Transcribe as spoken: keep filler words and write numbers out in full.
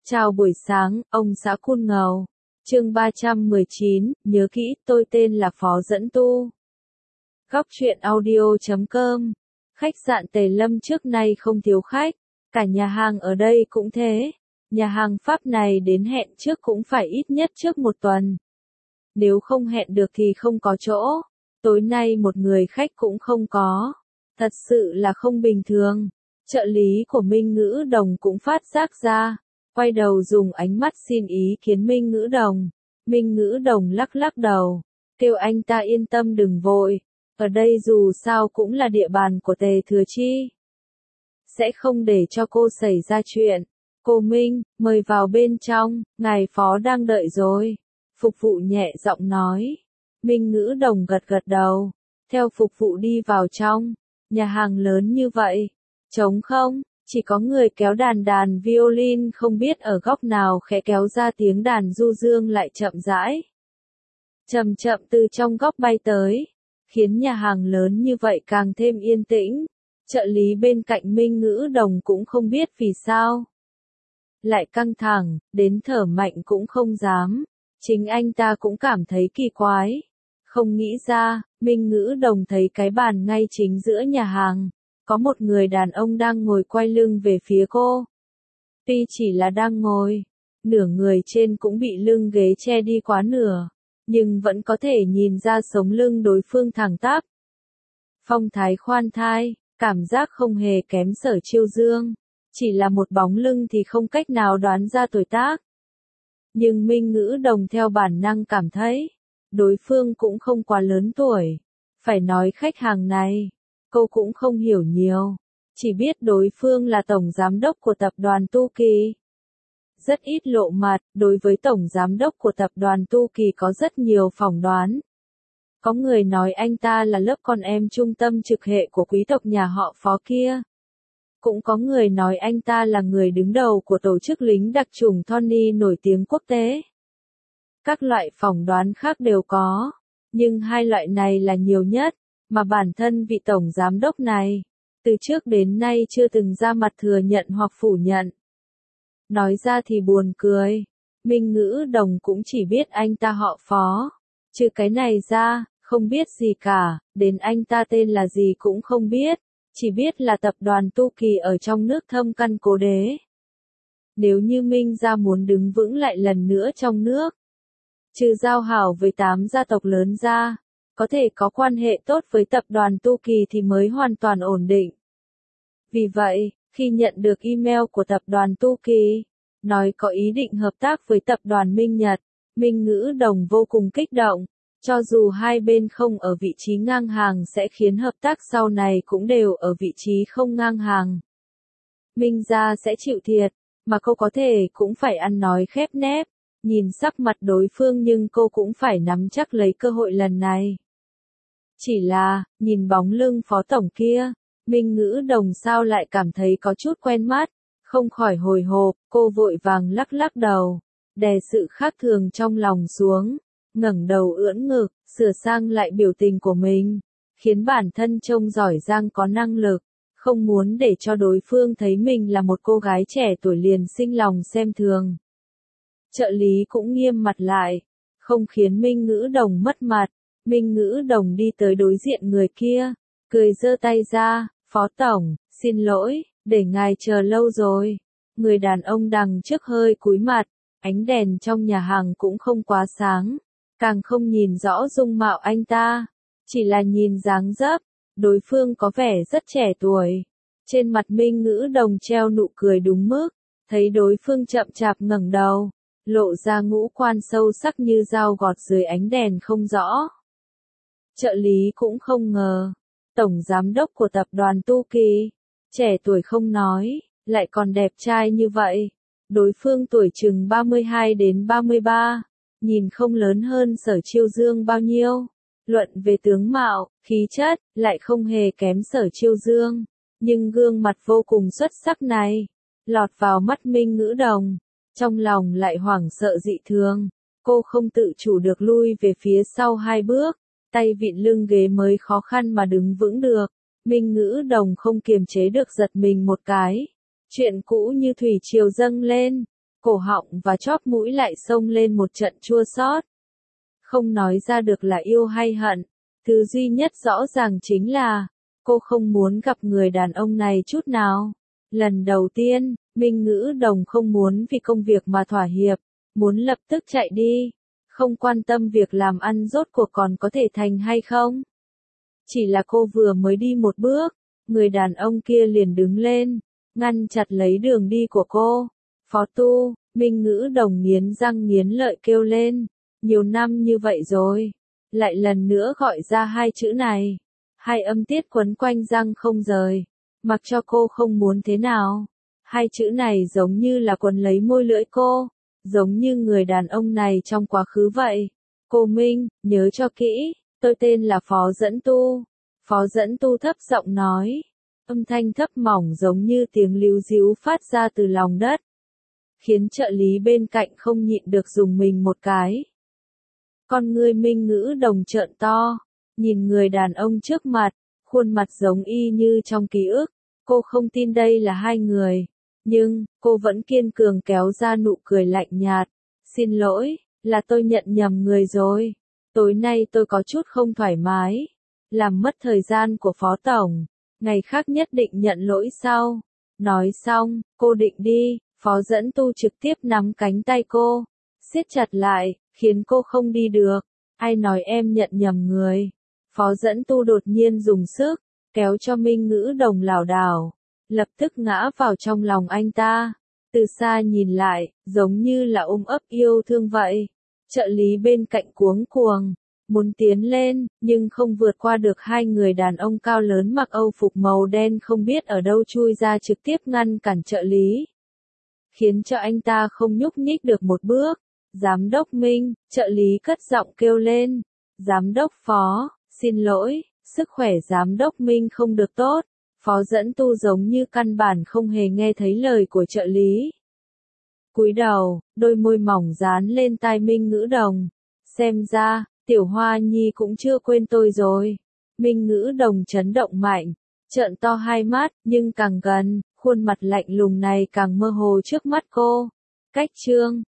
Chào buổi sáng, ông xã Cun Ngầu. Chương ba trăm mười chín, nhớ kỹ, tôi tên là Phó Dẫn Tu. Góc truyện audio chấm com. Khách sạn Tề Lâm trước nay không thiếu khách, cả nhà hàng ở đây cũng thế. Nhà hàng Pháp này đến hẹn trước cũng phải ít nhất trước một tuần. Nếu không hẹn được thì không có chỗ. Tối nay một người khách cũng không có. Thật sự là không bình thường. Trợ lý của Minh Ngữ Đồng cũng phát giác ra. Quay đầu dùng ánh mắt xin ý kiến Minh Ngữ Đồng. Minh Ngữ Đồng lắc lắc đầu, kêu anh ta yên tâm đừng vội. Ở đây dù sao cũng là địa bàn của Tề Thừa Chi. Sẽ không để cho cô xảy ra chuyện. Cô Minh, mời vào bên trong, ngài Phó đang đợi rồi. Phục vụ nhẹ giọng nói. Minh Ngữ Đồng gật gật đầu. Theo phục vụ đi vào trong. Nhà hàng lớn như vậy. Trống không? Chỉ có người kéo đàn đàn violin không biết ở góc nào khẽ kéo ra tiếng đàn du dương lại chậm rãi. Chậm chậm từ trong góc bay tới, khiến nhà hàng lớn như vậy càng thêm yên tĩnh. Trợ lý bên cạnh Minh Ngữ Đồng cũng không biết vì sao. Lại căng thẳng, đến thở mạnh cũng không dám. Chính anh ta cũng cảm thấy kỳ quái. Không nghĩ ra, Minh Ngữ Đồng thấy cái bàn ngay chính giữa nhà hàng. Có một người đàn ông đang ngồi quay lưng về phía cô. Tuy chỉ là đang ngồi, nửa người trên cũng bị lưng ghế che đi quá nửa, nhưng vẫn có thể nhìn ra sống lưng đối phương thẳng tắp. Phong thái khoan thai, cảm giác không hề kém Sở Chiêu Dương, chỉ là một bóng lưng thì không cách nào đoán ra tuổi tác. Nhưng Minh Ngữ Đồng theo bản năng cảm thấy, đối phương cũng không quá lớn tuổi. Phải nói khách hàng này, cô cũng không hiểu nhiều, chỉ biết đối phương là tổng giám đốc của tập đoàn Tu Kỳ. Rất ít lộ mặt, đối với tổng giám đốc của tập đoàn Tu Kỳ có rất nhiều phỏng đoán. Có người nói anh ta là lớp con em trung tâm trực hệ của quý tộc nhà họ Phó kia. Cũng có người nói anh ta là người đứng đầu của tổ chức lính đặc chủng Tony nổi tiếng quốc tế. Các loại phỏng đoán khác đều có, nhưng hai loại này là nhiều nhất. Mà bản thân vị tổng giám đốc này, từ trước đến nay chưa từng ra mặt thừa nhận hoặc phủ nhận. Nói ra thì buồn cười, Minh Ngữ Đồng cũng chỉ biết anh ta họ Phó. Trừ cái này ra, không biết gì cả, đến anh ta tên là gì cũng không biết, chỉ biết là tập đoàn Tu Kỳ ở trong nước thâm căn cố đế. Nếu như Minh gia muốn đứng vững lại lần nữa trong nước, trừ giao hảo với tám gia tộc lớn ra, có thể có quan hệ tốt với tập đoàn Tu Kỳ thì mới hoàn toàn ổn định. Vì vậy, khi nhận được email của tập đoàn Tu Kỳ, nói có ý định hợp tác với tập đoàn Minh Nhật, Minh Ngữ Đồng vô cùng kích động. Cho dù hai bên không ở vị trí ngang hàng sẽ khiến hợp tác sau này cũng đều ở vị trí không ngang hàng. Minh gia sẽ chịu thiệt, mà cô có thể cũng phải ăn nói khép nép. Nhìn sắc mặt đối phương nhưng cô cũng phải nắm chắc lấy cơ hội lần này. Chỉ là, nhìn bóng lưng Phó Tổng kia, Minh Ngữ Đồng sao lại cảm thấy có chút quen mắt, không khỏi hồi hộp, cô vội vàng lắc lắc đầu, đè sự khác thường trong lòng xuống, ngẩng đầu ưỡn ngực, sửa sang lại biểu tình của mình, khiến bản thân trông giỏi giang có năng lực, không muốn để cho đối phương thấy mình là một cô gái trẻ tuổi liền sinh lòng xem thường. Trợ lý cũng nghiêm mặt lại, không khiến Minh Ngữ Đồng mất mặt. Minh Ngữ Đồng đi tới đối diện người kia, cười giơ tay ra, Phó Tổng, xin lỗi, để ngài chờ lâu rồi. Người đàn ông đằng trước hơi cúi mặt, ánh đèn trong nhà hàng cũng không quá sáng, càng không nhìn rõ dung mạo anh ta, chỉ là nhìn dáng dấp, đối phương có vẻ rất trẻ tuổi. Trên mặt Minh Ngữ Đồng treo nụ cười đúng mức, thấy đối phương chậm chạp ngẩng đầu, lộ ra ngũ quan sâu sắc như dao gọt dưới ánh đèn không rõ. Trợ lý cũng không ngờ, tổng giám đốc của tập đoàn Tu Kỳ, trẻ tuổi không nói, lại còn đẹp trai như vậy. Đối phương tuổi chừng ba mươi hai đến ba mươi ba, nhìn không lớn hơn Sở Chiêu Dương bao nhiêu. Luận về tướng mạo, khí chất, lại không hề kém Sở Chiêu Dương. Nhưng gương mặt vô cùng xuất sắc này, lọt vào mắt Minh Ngữ Đồng, trong lòng lại hoảng sợ dị thường. Cô không tự chủ được lui về phía sau hai bước. Tay vịn lưng ghế mới khó khăn mà đứng vững được. Minh Ngữ Đồng không kiềm chế được giật mình một cái. Chuyện cũ như thủy triều dâng lên. cổ họng và chóp mũi lại xông lên một trận chua xót. Không nói ra được là yêu hay hận, thứ duy nhất rõ ràng chính là, cô không muốn gặp người đàn ông này chút nào. Lần đầu tiên, Minh Ngữ Đồng không muốn vì công việc mà thỏa hiệp, muốn lập tức chạy đi, không quan tâm việc làm ăn rốt cuộc còn có thể thành hay không. Chỉ là cô vừa mới đi một bước, người đàn ông kia liền đứng lên, ngăn chặt lấy đường đi của cô. Phó Tu, Minh Ngữ Đồng nghiến răng nghiến lợi kêu lên, nhiều năm như vậy rồi, lại lần nữa gọi ra hai chữ này, hai âm tiết quấn quanh răng không rời, mặc cho cô không muốn thế nào. Hai chữ này giống như là quấn lấy môi lưỡi cô, giống như người đàn ông này trong quá khứ vậy. Cô Minh, nhớ cho kỹ, tôi tên là Phó Dẫn Tu. Phó Dẫn Tu thấp giọng nói, âm thanh thấp mỏng giống như tiếng líu ríu phát ra từ lòng đất, khiến trợ lý bên cạnh không nhịn được dùng mình một cái. Con ngươi Minh Ngữ Đồng trợn to, nhìn người đàn ông trước mặt, khuôn mặt giống y như trong ký ức. Cô không tin đây là hai người, nhưng cô vẫn kiên cường kéo ra nụ cười lạnh nhạt. Xin lỗi, là tôi nhận nhầm người rồi. Tối nay tôi có chút không thoải mái, làm mất thời gian của Phó Tổng. Ngày khác nhất định nhận lỗi sau. Nói xong, cô định đi, Phó Dẫn Tu trực tiếp nắm cánh tay cô, siết chặt lại, khiến cô không đi được. Ai nói em nhận nhầm người? Phó Dẫn Tu đột nhiên dùng sức, kéo cho Minh Ngữ Đồng lảo đảo, lập tức ngã vào trong lòng anh ta. Từ xa nhìn lại, giống như là ôm ấp yêu thương vậy. Trợ lý bên cạnh cuống cuồng, muốn tiến lên, nhưng không vượt qua được hai người đàn ông cao lớn mặc Âu phục màu đen không biết ở đâu chui ra trực tiếp ngăn cản trợ lý, khiến cho anh ta không nhúc nhích được một bước. Giám đốc Minh, trợ lý cất giọng kêu lên. Giám đốc Phó, xin lỗi, sức khỏe giám đốc Minh không được tốt. Phó Dẫn Tu giống như căn bản không hề nghe thấy lời của trợ lý. Cúi đầu, đôi môi mỏng dán lên tai Minh Ngữ Đồng. Xem ra, Tiểu Hoa Nhi cũng chưa quên tôi rồi. Minh Ngữ Đồng chấn động mạnh, trợn to hai mắt, nhưng càng gần, khuôn mặt lạnh lùng này càng mơ hồ trước mắt cô. Cách chương